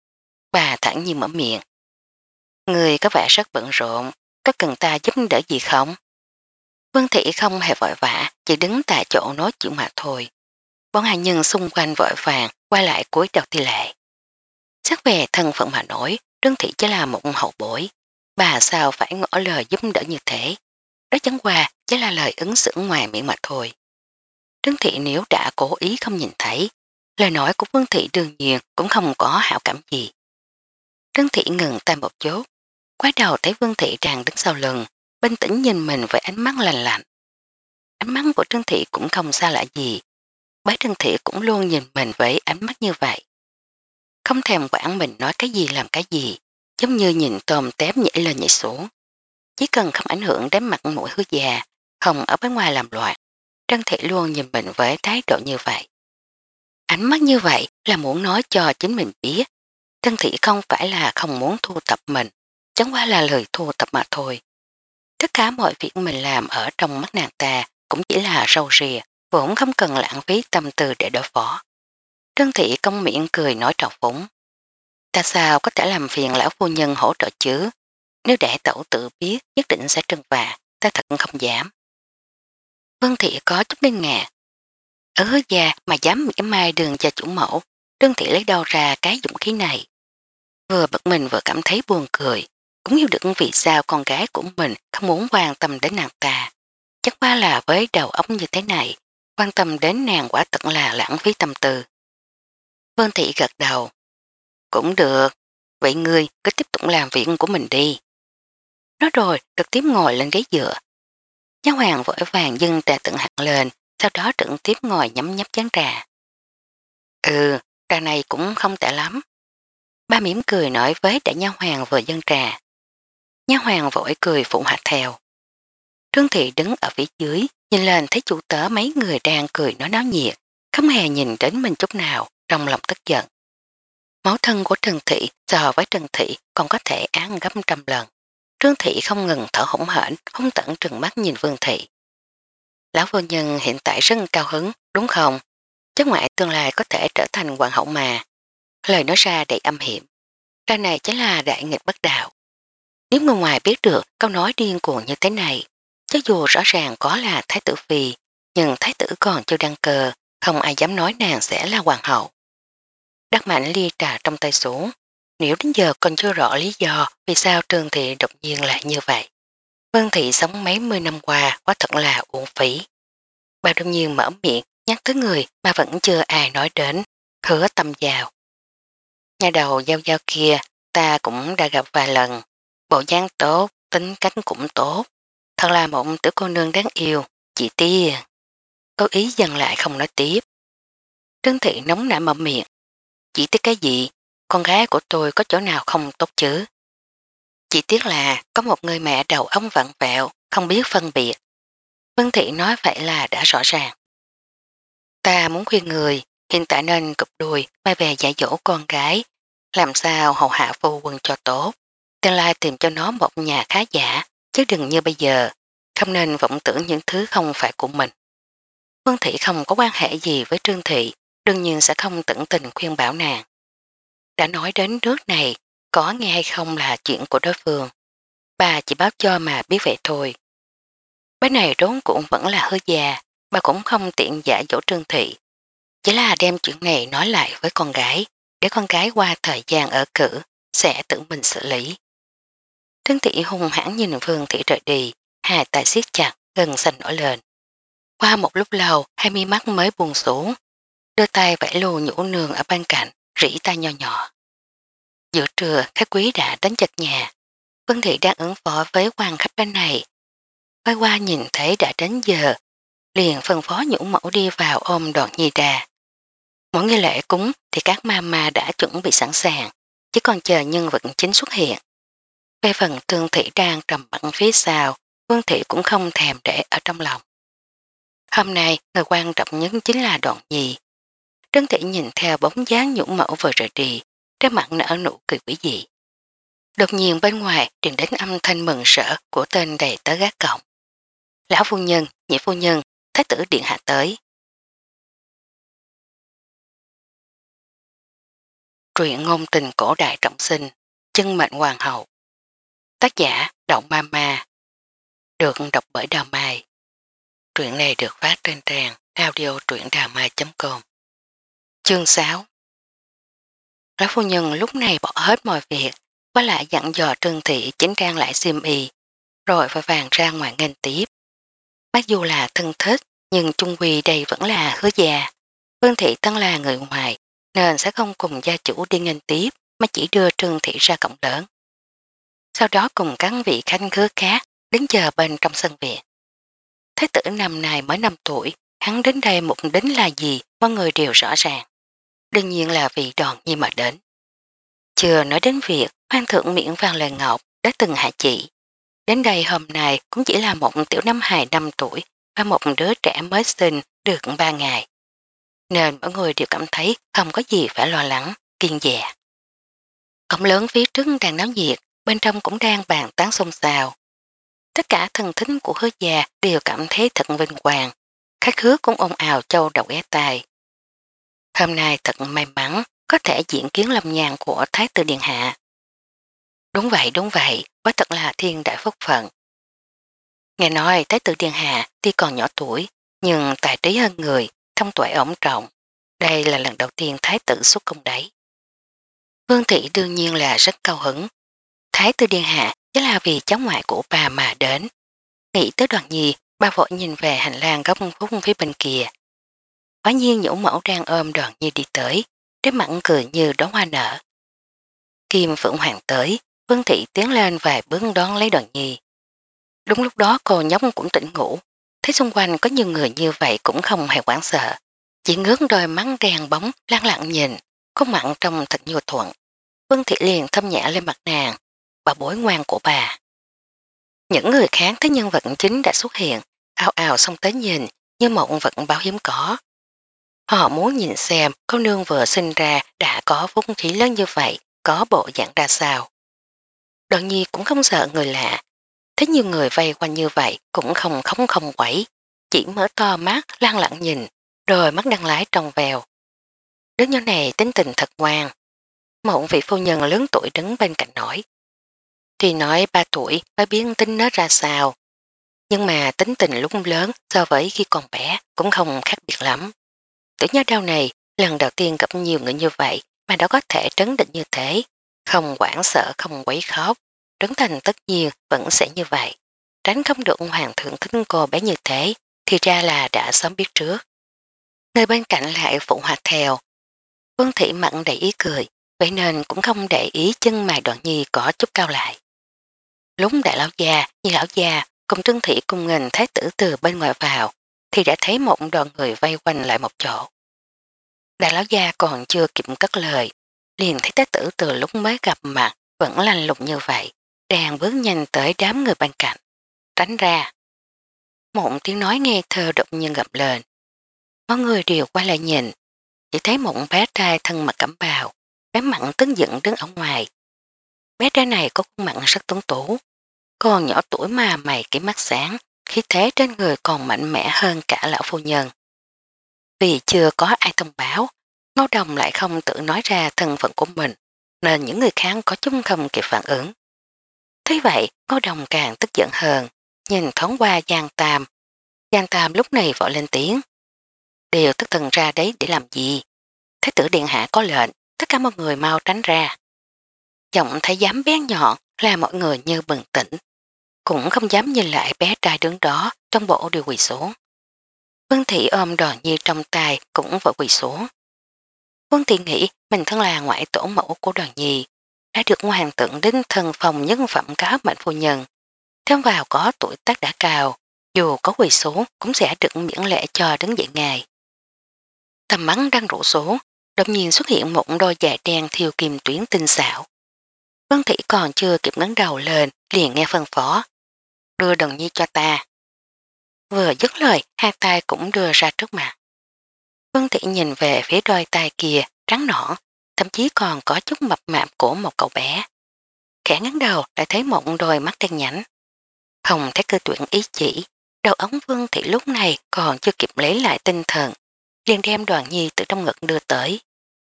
Bà thẳng nhiên mở miệng. Người có vẻ rất bận rộn, có cần ta giúp đỡ gì không? Vương Thị không hề vội vã, chỉ đứng tại chỗ nói chuyện mà thôi. Bọn hạ nhân xung quanh vội vàng quay lại cúi đầu thi lệ. Chắc về thân phận mà nổi, Trân Thị chỉ là một hậu bối. Bà sao phải ngỏ lời giúp đỡ như thế? Đó chẳng qua chỉ là lời ứng xử ngoài miệng mà thôi. Trân Thị nếu đã cố ý không nhìn thấy, lời nói của Vương Thị đương nhiên cũng không có hảo cảm gì. Trân Thị ngừng tay một chút, quay đầu thấy Vương Thị đang đứng sau lưng, bình tĩnh nhìn mình với ánh mắt lạnh lạnh. Ánh mắt của Trân Thị cũng không xa lạ gì, bái Trân Thị cũng luôn nhìn mình với ánh mắt như vậy. Không thèm quản mình nói cái gì làm cái gì, giống như nhìn tôm tép nhảy lên nhảy xuống. Chỉ cần không ảnh hưởng đến mặt mũi Hứa già, không ở bên ngoài làm loạn, Trân Thị luôn nhìn mình với thái độ như vậy. Ánh mắt như vậy là muốn nói cho chính mình biết, Trân Thị không phải là không muốn thu tập mình, chẳng qua là lời thu tập mà thôi. Tất cả mọi việc mình làm ở trong mắt nàng ta cũng chỉ là râu rìa, vốn không cần lãng phí tâm tư để đối phó. Trân Thị công miệng cười nói trào phúng. Ta sao có thể làm phiền lão phu nhân hỗ trợ chứ? Nếu để tẩu tự biết nhất định sẽ trừng phạt, ta thật không dám. Vân Thị có chút kinh ngạc. Ở Hứa gia mà dám mỉa mai đường cho chủ mẫu, Trân Thị lấy đâu ra cái dũng khí này. Vừa bật mình vừa cảm thấy buồn cười, cũng hiểu được vì sao con gái của mình không muốn quan tâm đến nàng ta. Chắc qua là với đầu óc như thế này, quan tâm đến nàng quả thật là lãng phí tâm tư. Vân Thị gật đầu. Cũng được, vậy ngươi cứ tiếp tục làm việc của mình đi. Nói rồi trực tiếp ngồi lên ghế dựa. Nha hoàng vội vàng dâng trà tận hạt lên, sau đó trực tiếp ngồi nhấm nhấp chén trà. Ừ, trà này cũng không tệ lắm. Ba mỉm cười nói với đại nha hoàng vừa dâng trà. Nha hoàng vội cười phụ hạt theo. Trương Thị đứng ở phía dưới, nhìn lên thấy chủ tớ mấy người đang cười nói náo nhiệt, không hề nhìn đến mình chút nào, trong lòng tức giận. Máu thân của Trần Thị so với Trần Thị còn có thể án gấp trăm lần. Trương Thị không ngừng thở hổn hển, hung tận trừng mắt nhìn Vương Thị. Lão phu nhân hiện tại rất cao hứng, đúng không? Cháu ngoại tương lai có thể trở thành hoàng hậu mà. Lời nói ra đầy âm hiểm. Cái này chính là đại nghịch bất đạo. Nếu người ngoài biết được câu nói điên cuồng như thế này, cho dù rõ ràng có là thái tử phi, nhưng thái tử còn chưa đăng cơ, không ai dám nói nàng sẽ là hoàng hậu. Đắc Mạnh ly trà trong tay xuống. Nếu đến giờ còn chưa rõ lý do vì sao Trương Thị đột nhiên lại như vậy. Vân Thị sống mấy mươi năm qua quá thật là uổng phí. Bà đột nhiên mở miệng nhắc tới người mà vẫn chưa ai nói đến, Hứa Tâm Giao. Nhà đầu giao giao kia ta cũng đã gặp vài lần, bộ dáng tốt, tính cách cũng tốt, thật là một tử cô nương đáng yêu, chị tia. Câu ý dần lại không nói tiếp. Trương Thị nóng nảy mở miệng, chỉ tiếc cái gì, con gái của tôi có chỗ nào không tốt chứ. Chỉ tiếc là có một người mẹ đầu óc vặn vẹo, không biết phân biệt. Vân Thị nói vậy là đã rõ ràng. Ta muốn khuyên người, hiện tại nên cụp đùi bay về dạy dỗ con gái, làm sao hầu hạ phu quân cho tốt. Tương lai tìm cho nó một nhà khá giả, chứ đừng như bây giờ, không nên vọng tưởng những thứ không phải của mình. Vân Thị không có quan hệ gì với Trương Thị, đương nhiên sẽ không tận tình khuyên bảo nàng. Đã nói đến nước này, có nghe hay không là chuyện của đối phương. Bà chỉ báo cho mà biết vậy thôi. Cái này rốn cũng vẫn là Hứa già, bà cũng không tiện giả dỗ Trương Thị. Chỉ là đem chuyện này nói lại với con gái, để con gái qua thời gian ở cử, sẽ tự mình xử lý. Trương Thị hung hãn nhìn Vương Thị rời đi, hai tay siết chặt, gần xanh nổi lên. Qua một lúc lâu, hai mi mắt mới buông xuống, đưa tay vẽ lù nhũ nương ở bên cạnh, rỉ tay nhỏ nhỏ. Giữa trưa, khách quý đã đến chật nhà. Vân Thị đang ứng phó với quan khách bên này. Quay qua nhìn thấy đã đến giờ, liền phân phó nhũ mẫu đi vào ôm đoàn nhi ra. Mỗi nghi lễ cúng thì các mama đã chuẩn bị sẵn sàng, chỉ còn chờ nhân vật chính xuất hiện. Về phần Trương Thị đang trầm bẵng phía sau, Vương Thị cũng không thèm để ở trong lòng. Hôm nay, người quan trọng nhất chính là Đoàn Nhi. Trương Thị nhìn theo bóng dáng nhũ mẫu vừa rời đi, trên mặt nở nụ cười quỷ dị. Đột nhiên bên ngoài truyền đến âm thanh mừng rỡ của tên đầy tớ gác cổng. Lão phu nhân, nhị phu nhân, thái tử điện hạ tới. Truyện ngôn tình cổ đại trọng sinh, chân mệnh hoàng hậu. Tác giả Động Mama. Được đọc bởi Đào Mai. Truyện này được phát trên trang audio truyệnđàmai chấm com. Chương sáu. Lão phu nhân lúc này bỏ hết mọi việc, với lại dặn dò Trương Thị chỉnh trang lại xiêm y, rồi phải vàng ra ngoài nghênh tiếp. Mặc dù là thân thích, nhưng chung quy đây vẫn là Hứa già. Vương Thị Tân là người ngoài, nên sẽ không cùng gia chủ đi nghênh tiếp, mà chỉ đưa Trương Thị ra cổng lớn. Sau đó cùng các vị khách khứa khác đứng chờ bên trong sân viện. Thái tử năm nay mới năm tuổi, hắn đến đây mục đích là gì mọi người đều rõ ràng. Đương nhiên là vì Đoàn Nhi mà đến. Chưa nói đến việc hoang thượng miễn vang lời ngọc đã từng hạ chỉ. Đến đây hôm nay cũng chỉ là một tiểu nam hài năm tuổi và một đứa trẻ mới sinh được ba ngày. Nên mọi người đều cảm thấy không có gì phải lo lắng, kiên dè. Cổng lớn phía trước đang náo nhiệt, bên trong cũng đang bàn tán xôn xao. Tất cả thân thính của hứa già đều cảm thấy thật vinh quang. Khách khứa cũng ồn ào châu đầu ghé tai. Hôm nay thật may mắn có thể diễn kiến lâm nhàn của Thái tử Điện Hạ. Đúng vậy, đúng vậy, quá thật là thiên đại phúc phận. Nghe nói Thái tử Điện Hạ tuy còn nhỏ tuổi, nhưng tài trí hơn người, thông tuệ ổn trọng. Đây là lần đầu tiên Thái tử xuất cung đấy. Vương Thị đương nhiên là rất cao hứng. Thái tử Điện Hạ chính là vì cháu ngoại của bà mà đến. Nghĩ tới Đoàn Nhi, bà vội nhìn về hành lang góc phúc phía bên kia. Quả nhiên nhũ mẫu đang ôm Đoàn Nhi đi tới, đếm mặn cười như đóa hoa nở. Kim Phượng Hoàng tới, Vương Thị tiến lên vài bước đón lấy Đoàn Nhi. Đúng lúc đó cô nhóc cũng tỉnh ngủ, thấy xung quanh có nhiều người như vậy cũng không hề hoảng sợ. Chỉ ngước đôi mắt đen bóng lặng lặng nhìn, có mặn trong thật nhu thuận. Vương Thị liền thâm nhã lên mặt nàng, bà bối ngoan của bà. Những người khác thấy nhân vật chính đã xuất hiện, ào ào xông tới nhìn như một vật báo hiếm có. Họ muốn nhìn xem cô nương vừa sinh ra đã có vũ khí lớn như vậy, có bộ dạng ra sao. Đoàn Nhi cũng không sợ người lạ, thấy nhiều người vây quanh như vậy cũng không khống không quẩy, chỉ mở to mắt lăng lặng nhìn, rồi mắt đăng lái trong vèo. Đứa nhỏ này tính tình thật ngoan. Một vị phu nhân lớn tuổi đứng bên cạnh nói. Thì nói ba tuổi mới biết tính nó ra sao, nhưng mà tính tình lúc lớn so với khi còn bé cũng không khác biệt lắm. Tiểu nha đau này lần đầu tiên gặp nhiều người như vậy mà đã có thể trấn định như thế, không quảng sợ không quấy khóc, trấn thành tất nhiên vẫn sẽ như vậy. Tránh không được hoàng thượng thích cô bé như thế thì ra là đã sớm biết trước. Người bên cạnh lại phụ họa theo. Vương Thị mặn đầy ý cười, vậy nên cũng không để ý chân mày Đoạn Nhi có chút cao lại. Lúc đại lão già, như lão già cùng Trương Thị cùng nghìn thái tử từ bên ngoài vào thì đã thấy một đoàn người vây quanh lại một chỗ. Đại lão gia còn chưa kịp cất lời, liền thấy thái tử từ lúc mới gặp mặt vẫn lành lùng như vậy, đang bước nhanh tới đám người bên cạnh. Tránh ra. Một tiếng nói nghe thơ đột nhiên gập lên. Mọi người đều quay lại nhìn, chỉ thấy một bé trai thân mặc cẩm bào, bé mặn tức giận đứng ở ngoài. Bé trai này có khuôn mặt rất tuấn tú, còn nhỏ tuổi mà mày cái mắt sáng, khí thế trên người còn mạnh mẽ hơn cả lão phu nhân. Vì chưa có ai thông báo, Ngô Đồng lại không tự nói ra thân phận của mình, nên những người khác có chung không kịp phản ứng. Thế vậy, Ngô Đồng càng tức giận hơn, nhìn thoáng qua Giang Tam. Giang Tam lúc này vội lên tiếng. Đều tức thần ra đấy để làm gì? Thái tử điện hạ có lệnh, tất cả mọi người mau tránh ra. Giọng thấy dám bé nhọn là mọi người như bừng tỉnh, cũng không dám nhìn lại bé trai đứng đó trong bộ đều quỳ xuống. Vương Thị ôm Đoàn Nhi trong tay cũng vội quỳ xuống. Vương Thị nghĩ mình thân là ngoại tổ mẫu của Đoàn Nhi, đã được hoàng tượng đến thân phòng nhân phẩm cá mạnh phu nhân. Thêm vào có tuổi tác đã cao, dù có quỳ xuống cũng sẽ được miễn lệ cho đứng dậy ngài. Tầm mắt đang rủ xuống, đột nhiên xuất hiện một đôi giày đen thiêu kim tuyến tinh xảo. Vương Thị còn chưa kịp ngấn đầu lên, liền nghe phân phó. Đưa Đoàn Nhi cho ta. Vừa dứt lời, hai tay cũng đưa ra trước mặt. Vương Thị nhìn về phía đôi tay kia, trắng nõn, thậm chí còn có chút mập mạp của một cậu bé. Khẽ ngắn đầu lại thấy một đôi mắt đen nhảnh. Không thấy cơ tuyển ý chỉ, đầu ống Vương Thị lúc này còn chưa kịp lấy lại tinh thần, liền đem Đoàn Nhi từ trong ngực đưa tới.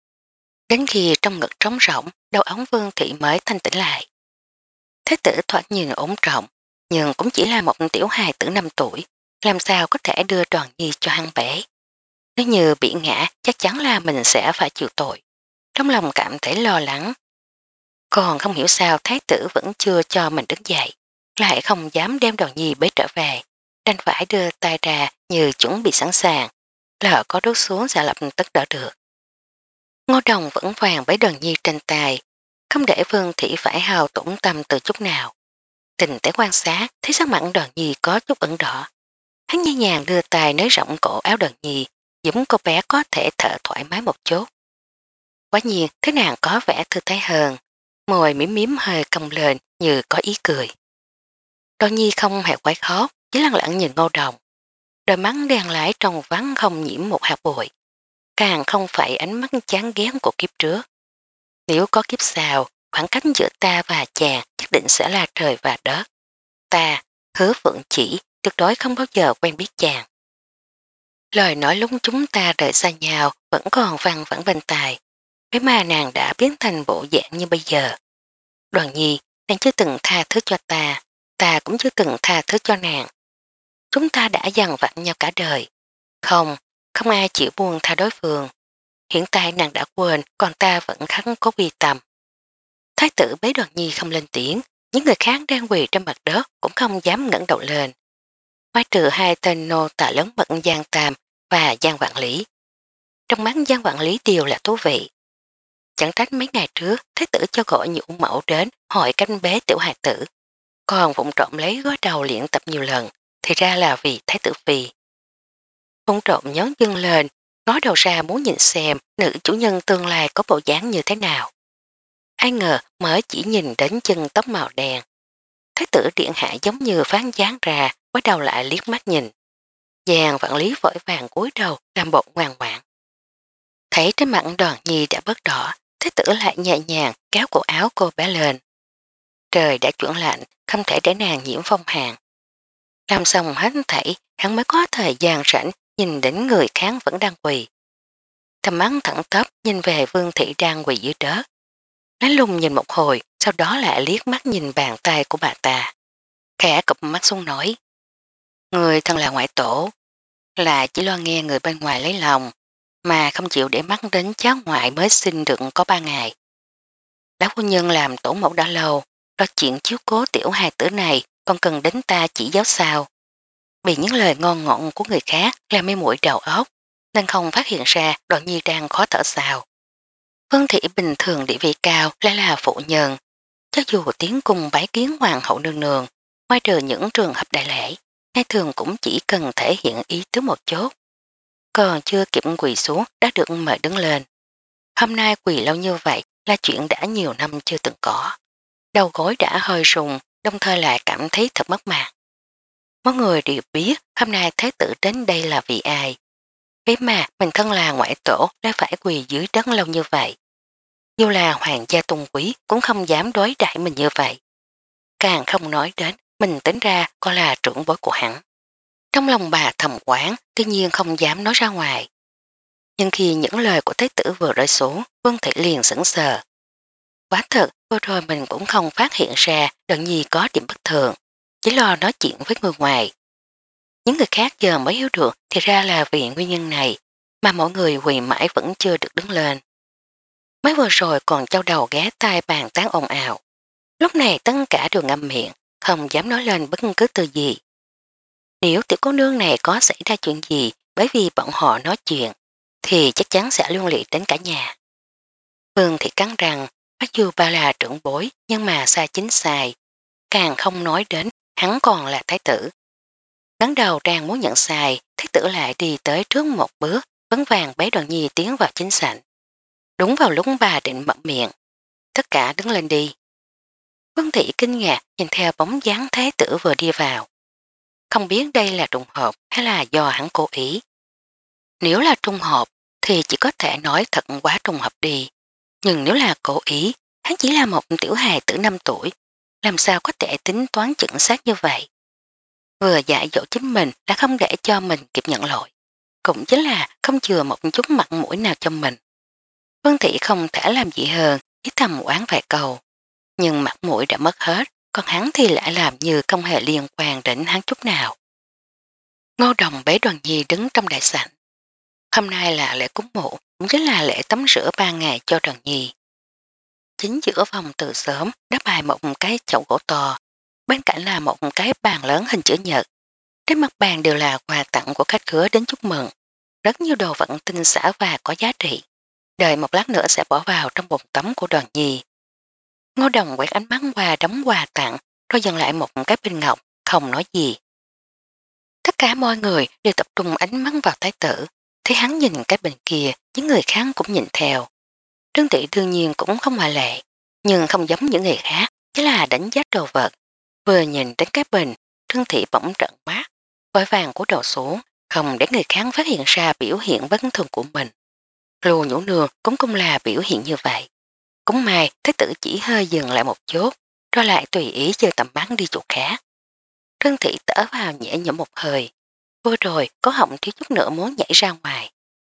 Đến khi trong ngực trống rỗng, đầu ống Vương Thị mới thanh tĩnh lại. Thế tử thoạt nhìn ổn trọng, nhưng cũng chỉ là một tiểu hài tử năm tuổi, làm sao có thể đưa Đoàn Nhi cho hắn bể. Nếu như bị ngã chắc chắn là mình sẽ phải chịu tội. Trong lòng cảm thấy lo lắng. Còn không hiểu sao thái tử vẫn chưa cho mình đứng dậy, lại không dám đem Đoàn Nhi bế trở về, đành phải đưa tay ra như chuẩn bị sẵn sàng, lỡ có đốt xuống sẽ lập tức đỡ được. Ngô Đồng vẫn vàng với Đoàn Nhi trên tay, không để Vương Thị phải hao tổn tâm từ chút nào. Tình tế quan sát, thấy sắc mặt Đoàn Nhi có chút ửng đỏ. Hắn nhẹ nhàng đưa tay nới rộng cổ áo Đoàn Nhi, giúp cô bé có thể thở thoải mái một chút. Quả nhiên, thế nàng có vẻ thư thái hơn, môi mím mím hơi cong lên như có ý cười. Đoàn Nhi không hề quái khó, chỉ lăng lặng nhìn Ngô Đồng. Đôi mắt đen lái trong vắng không nhiễm một hạt bụi, càng không phải ánh mắt chán ghét của kiếp trước. Nếu có kiếp sau, khoảng cách giữa ta và chàng chắc định sẽ là trời và đất. Ta, Hứa Phượng Chỉ, tuyệt đối không bao giờ quen biết chàng. Lời nói lúc chúng ta rời xa nhau vẫn còn văng vẳng bên tai, thế mà nàng đã biến thành bộ dạng như bây giờ. Đoàn Nhi, nàng chưa từng tha thứ cho ta, ta cũng chưa từng tha thứ cho nàng. Chúng ta đã dằn vặt nhau cả đời. Không, không ai chịu buông tha đối phương. Hiện tại nàng đã quên, còn ta vẫn khắc có vi tâm. Thái tử bế Đoàn Nhi không lên tiếng, những người khác đang quỳ trên mặt đất cũng không dám ngẩng đầu lên. Ngoài trừ hai tên nô tà lớn mật Giang Tam và Giang Vạn Lý. Trong mắt Giang Vạn Lý đều là thú vị. Chẳng trách mấy ngày trước, thái tử cho gọi nhũ mẫu đến hỏi canh bế tiểu hài tử. Còn vụng trộm lấy gói đầu luyện tập nhiều lần, thì ra là vì thái tử phi. Vụng trộm nhón dưng lên, nói đầu ra muốn nhìn xem nữ chủ nhân tương lai có bộ dáng như thế nào. Ai ngờ mới chỉ nhìn đến chân tóc màu đen. Thái tử điện hạ giống như phán gián ra, bắt đầu lại liếc mắt nhìn. Giang Vạn Lý vội vàng cúi đầu làm bộ ngoan ngoãn. Thấy trên mặt Đoàn Nhi đã bớt đỏ, thái tử lại nhẹ nhàng kéo cổ áo cô bé lên. Trời đã chuyển lạnh, không thể để nàng nhiễm phong hàn. Làm xong hết thảy, hắn mới có thời gian rảnh nhìn đến người kháng vẫn đang quỳ. Tầm mắt thẳng tắp nhìn về Vương Thị đang quỳ dưới đất. Lái lùng nhìn một hồi, sau đó lại liếc mắt nhìn bàn tay của bà ta. Khẽ cụp mắt xuống nói. Người thân là ngoại tổ, là chỉ lo nghe người bên ngoài lấy lòng, mà không chịu để mắt đến cháu ngoại mới sinh được có ba ngày. Lão phu nhân làm tổ mẫu đã lâu, lo chuyện chiếu cố tiểu hài tử này còn cần đến ta chỉ giáo sao. Bị những lời ngon ngọt của người khác làm mê muội đầu óc, nên không phát hiện ra Đoàn Nhi đang khó thở sao. Vân Thị bình thường địa vị cao lại là phụ nhân, cho dù tiến cùng bái kiến hoàng hậu nương nương, ngoài trừ những trường hợp đại lễ, ngay thường cũng chỉ cần thể hiện ý tứ một chút. Còn chưa kịp quỳ xuống đã được mời đứng lên. Hôm nay quỳ lâu như vậy là chuyện đã nhiều năm chưa từng có. Đầu gối đã hơi rùng, đồng thời lại cảm thấy thật mất mát. Mọi người đều biết hôm nay thái tử đến đây là vì ai. Thế mà mình thân là ngoại tổ đã phải quỳ dưới đất lâu như vậy. Dù là hoàng gia tôn quý cũng không dám đối đãi mình như vậy. Càng không nói đến mình tính ra coi là trưởng bối của hắn. Trong lòng bà thầm quán tuy nhiên không dám nói ra ngoài. Nhưng khi những lời của thái tử vừa rơi xuống, Vân Thị liền sững sờ. Quá thật, vừa rồi mình cũng không phát hiện ra Đoàn Nhi có điểm bất thường, chỉ lo nói chuyện với người ngoài. Những người khác giờ mới hiểu được thì ra là vì nguyên nhân này mà mọi người quỳ mãi vẫn chưa được đứng lên. Mới vừa rồi còn châu đầu ghé tai bàn tán ồn ào. Lúc này tất cả đều ngậm miệng, không dám nói lên bất cứ từ gì. Nếu tiểu cô nương này có xảy ra chuyện gì bởi vì bọn họ nói chuyện, thì chắc chắn sẽ liên lụy đến cả nhà. Vương thì cắn rằng, mặc dù bà là trưởng bối nhưng mà sai chính sai, càng không nói đến hắn còn là thái tử. Ngắn đầu đang muốn nhận sai, thái tử lại đi tới trước một bước, vấn vàng bế Đoàn Nhi tiến vào chính sảnh. Đúng vào lúc bà định mở miệng, tất cả đứng lên đi. Vân Thị kinh ngạc nhìn theo bóng dáng thái tử vừa đi vào. Không biết đây là trùng hợp hay là do hắn cố ý. Nếu là trùng hợp thì chỉ có thể nói thật quá trùng hợp đi. Nhưng nếu là cố ý, hắn chỉ là một tiểu hài tử năm tuổi, làm sao có thể tính toán chuẩn xác như vậy. Vừa dạy dỗ chính mình đã không để cho mình kịp nhận lỗi. Cũng chính là không chừa một chút mặt mũi nào cho mình. Vân Thị không thể làm gì hơn, chỉ thầm oán vài câu. Nhưng mặt mũi đã mất hết, còn hắn thì lại làm như không hề liên quan đến hắn chút nào. Ngô Đồng bế Đoàn Nhi đứng trong đại sảnh. Hôm nay là lễ cúng mộ, cũng chính là lễ tắm rửa ba ngày cho Đoàn Nhi. Chính giữa phòng từ sớm đã bày một cái chậu gỗ to, bên cạnh là một cái bàn lớn hình chữ nhật. Trên mặt bàn đều là quà tặng của khách khứa đến chúc mừng, rất nhiều đồ vật tinh xảo và có giá trị. Đợi một lát nữa sẽ bỏ vào trong bồn tắm của Đoàn Nhi. Ngô Đồng quẹt ánh mắt qua đống quà tặng, rồi dần lại một cái bình ngọc, không nói gì. Tất cả mọi người đều tập trung ánh mắt vào thái tử, thấy hắn nhìn cái bình kia, những người khác cũng nhìn theo. Trương Thị đương nhiên cũng không ngoại lệ, nhưng không giống những người khác, chỉ là đánh giá đồ vật. Vừa nhìn đến cái bình, Trương Thị bỗng trận mắt, vội vàng cúi đầu xuống, không để người khác phát hiện ra biểu hiện bất thường của mình. Lù Nhũ Nương cũng cũng là biểu hiện như vậy. Cũng may thái tử chỉ hơi dừng lại một chút, rồi lại tùy ý chơi tầm bắn đi chỗ khác. Trương Thị tở vào nhẹ nhõm một hơi, vừa rồi có họng thiếu chút nữa muốn nhảy ra ngoài.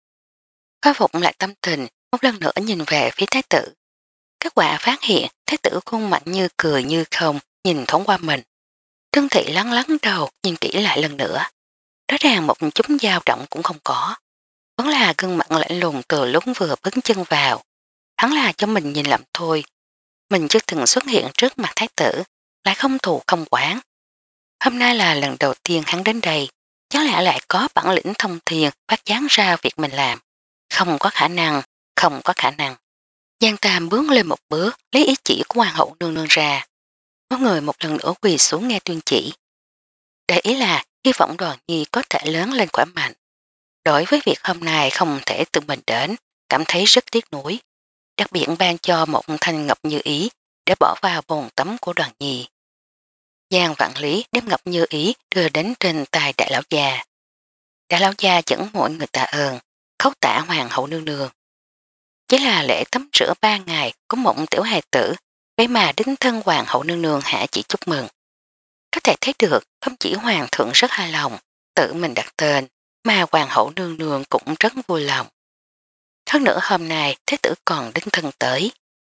Khôi phục lại tâm tình, một lần nữa nhìn về phía thái tử. Kết quả phát hiện thái tử khuôn mặt như cười như không nhìn thoáng qua mình. Trương Thị lắng lắng đầu nhìn kỹ lại lần nữa. Rõ ràng một chút dao động cũng không có. Vẫn là gương mặt lạnh lùng từ lúc vừa bước chân vào. Hắn là cho mình nhìn lầm thôi. Mình chưa từng xuất hiện trước mặt thái tử, lại không thù không quán. Hôm nay là lần đầu tiên hắn đến đây, chắc lẽ lại có bản lĩnh thông thiền phát gián ra việc mình làm. Không có khả năng, không có khả năng. Giang Tam bước lên một bước, lấy ý chỉ của hoàng hậu nương nương ra. Có người một lần nữa quỳ xuống nghe tuyên chỉ. Để ý là hy vọng Đoàn Nhi có thể lớn lên khỏe mạnh. Đối với việc hôm nay không thể tự mình đến, cảm thấy rất tiếc nuối. Đặc biệt ban cho một thanh ngọc như ý để bỏ vào bồn tắm của Đoàn Nhi. Giang Vạn Lý đem ngọc như ý đưa đến trên tay đại lão già. Đại lão già dẫn mọi người tạ ơn, khấu tạ hoàng hậu nương nương. Chỉ là lễ tắm rửa ba ngày của một tiểu hài tử, vậy mà đính thân hoàng hậu nương nương hạ chỉ chúc mừng. Có thể thấy được không chỉ hoàng thượng rất hài lòng, tự mình đặt tên, mà hoàng hậu nương nương cũng rất vui lòng. Hơn nữa hôm nay thế tử còn đính thân tới.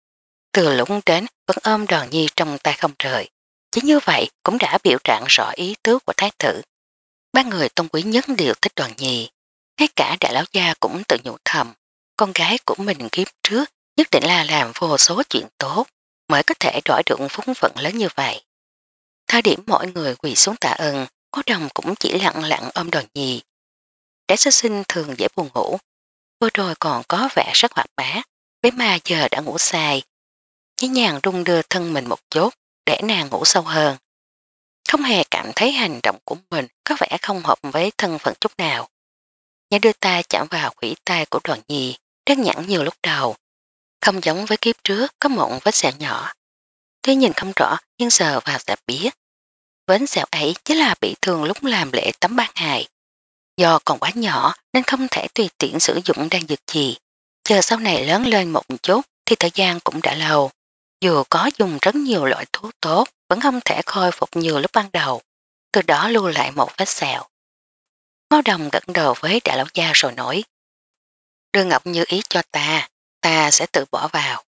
Từ lúc đến vẫn ôm Đoàn Nhi trong tay không rời. Chỉ như vậy cũng đã biểu trạng rõ ý tứ của thái tử. Ba người tôn quý nhất đều thích Đoàn Nhi. Ngay cả đại lão gia cũng tự nhủ thầm. Con gái của mình kiếp trước nhất định là làm vô số chuyện tốt mới có thể đổi được phúng phận lớn như vậy. Thời điểm mọi người quỳ xuống tạ ơn, Cố Đồng cũng chỉ lặng lặng ôm Đoàn Nhi. Đã sơ sinh thường dễ buồn ngủ. Vừa rồi còn có vẻ rất hoạt bát, với mà giờ đã ngủ sai. Nhí nhàng rung đưa thân mình một chút để nàng ngủ sâu hơn. Không hề cảm thấy hành động của mình có vẻ không hợp với thân phận chút nào. Nhã đưa tay chạm vào khủy tay của Đoàn Nhi, rất nhẵn nhiều lúc đầu. Không giống với kiếp trước có một vết sẹo nhỏ. Tuy nhìn không rõ nhưng sờ vào sẽ biết. Vết sẹo ấy chỉ là bị thương lúc làm lễ tắm ban ngày. Do còn quá nhỏ nên không thể tùy tiện sử dụng đan dược gì. Chờ sau này lớn lên một chút thì thời gian cũng đã lâu. Dù có dùng rất nhiều loại thuốc tốt vẫn không thể khôi phục như lúc ban đầu. Từ đó lưu lại một vết sẹo. Ngô Đồng gật đầu với đại lão gia rồi nói. Đưa ngọc như ý cho ta, ta sẽ tự bỏ vào.